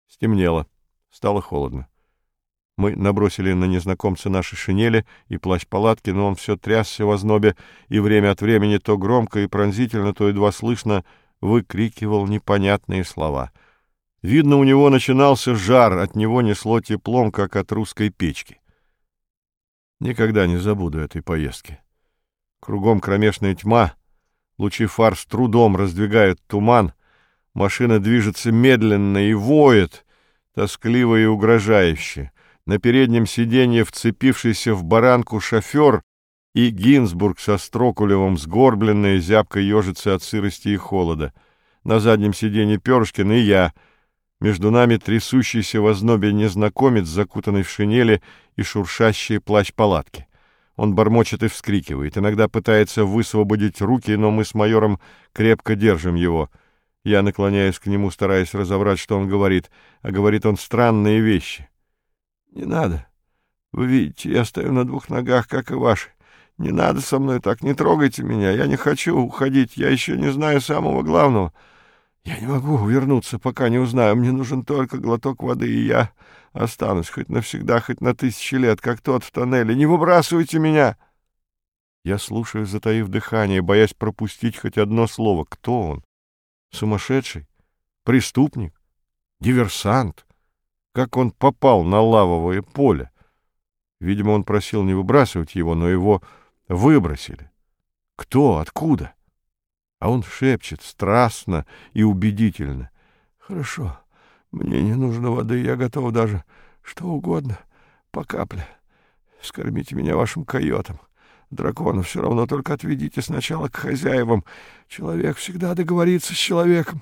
Стемнело, стало холодно. Мы набросили на незнакомца наши шинели и плащ-палатки, но он все трясся в ознобе и время от времени то громко и пронзительно, то едва слышно выкрикивал непонятные слова. Видно, у него начинался жар, от него несло теплом, как от русской печки. Никогда не забуду этой поездки. Кругом кромешная тьма, лучи фар с трудом раздвигают туман, машина движется медленно и воет, тоскливо и угрожающе. На переднем сиденье вцепившийся в баранку шофер и Гинзбург со Строкулевым сгорбленные, зябко ежится от сырости и холода. На заднем сиденье Перышкин и я. Между нами трясущийся в ознобе незнакомец, закутанный в шинели и шуршащие плащ-палатки. Он бормочет и вскрикивает. Иногда пытается высвободить руки, но мы с майором крепко держим его. Я наклоняюсь к нему, стараясь разобрать, что он говорит. А говорит он странные вещи. «Не надо. Вы видите, я стою на двух ногах, как и ваши. Не надо со мной так, не трогайте меня. Я не хочу уходить, я еще не знаю самого главного. Я не могу вернуться, пока не узнаю. Мне нужен только глоток воды, и я останусь хоть навсегда, хоть на 1000 лет, как тот в тоннеле. Не выбрасывайте меня!» Я слушаю, затаив дыхание, боясь пропустить хоть одно слово. Кто он? Сумасшедший? Преступник? Диверсант? Как он попал на лавовое поле? Видимо, он просил не выбрасывать его, но его выбросили. Кто? Откуда? А он шепчет страстно и убедительно. «Хорошо, мне не нужно воды, я готов даже что угодно, по капле. Скормите меня вашим койотам. Дракона все равно, только отведите сначала к хозяевам. Человек всегда договорится с человеком».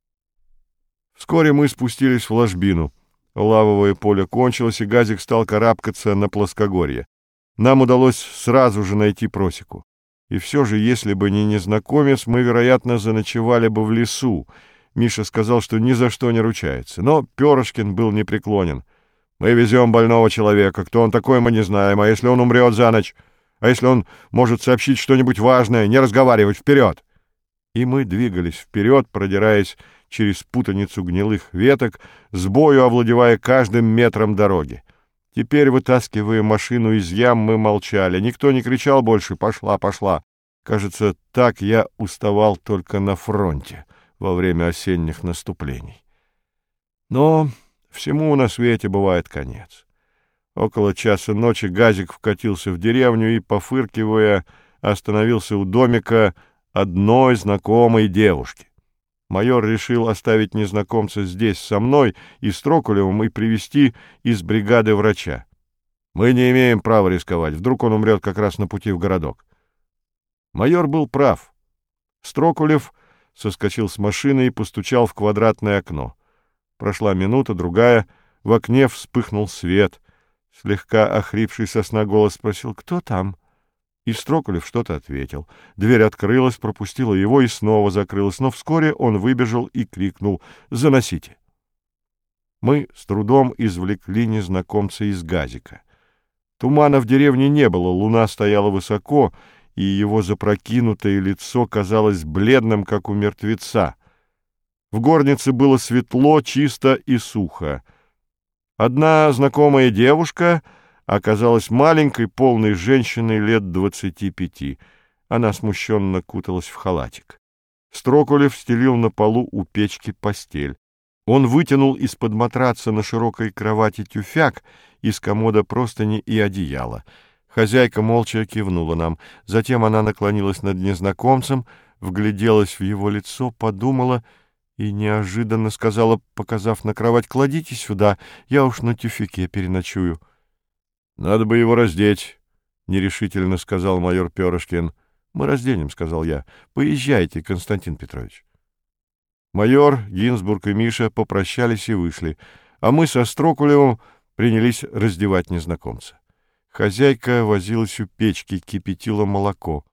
Вскоре мы спустились в ложбину. Лавовое поле кончилось, и газик стал карабкаться на плоскогорье. Нам удалось сразу же найти просеку. И все же, если бы не незнакомец, мы, вероятно, заночевали бы в лесу. Миша сказал, что ни за что не ручается. Но Перышкин был непреклонен. «Мы везем больного человека. Кто он такой, мы не знаем. А если он умрет за ночь? А если он может сообщить что-нибудь важное? Не разговаривать. Вперед!» И мы двигались вперед, продираясь через путаницу гнилых веток, с бою овладевая каждым метром дороги. Теперь, вытаскивая машину из ям, мы молчали. Никто не кричал больше «пошла, пошла». Кажется, так я уставал только на фронте во время осенних наступлений. Но всему на свете бывает конец. Около часа ночи газик вкатился в деревню и, пофыркивая, остановился у домика одной знакомой девушки. Майор решил оставить незнакомца здесь со мной и Строкулевым и привезти из бригады врача. Мы не имеем права рисковать, вдруг он умрет как раз на пути в городок. Майор был прав. Строкулев соскочил с машины и постучал в квадратное окно. Прошла минута, другая, в окне вспыхнул свет. Слегка охрипший со сна голос спросил: «Кто там?» И Строкулев что-то ответил. Дверь открылась, пропустила его и снова закрылась, но вскоре он выбежал и крикнул: «Заносите!». Мы с трудом извлекли незнакомца из газика. Тумана в деревне не было, луна стояла высоко, и его запрокинутое лицо казалось бледным, как у мертвеца. В горнице было светло, чисто и сухо. Одна знакомая девушка оказалась маленькой, полной женщиной лет 25. Она смущенно куталась в халатик. Строкулев стелил на полу у печки постель. Он вытянул из-под матраца на широкой кровати тюфяк, из комода простыни и одеяло. Хозяйка молча кивнула нам. Затем она наклонилась над незнакомцем, вгляделась в его лицо, подумала и неожиданно сказала, показав на кровать: «Кладите сюда, я уж на тюфяке переночую». «Надо бы его раздеть», — нерешительно сказал майор Перышкин. «Мы разденем», — сказал я. «Поезжайте, Константин Петрович». Майор, Гинзбург и Миша попрощались и вышли, а мы со Строкулевым принялись раздевать незнакомца. Хозяйка возилась у печки, кипятила молоко.